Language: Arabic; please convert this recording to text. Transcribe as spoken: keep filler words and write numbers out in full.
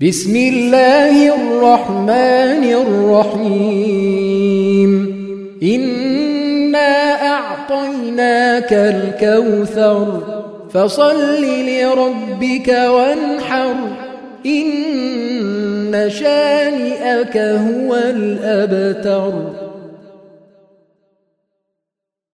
بسم الله الرحمن الرحيم إنا أعطيناك الكوثر فصل لربك وانحر إن شانئك هو الأبتر.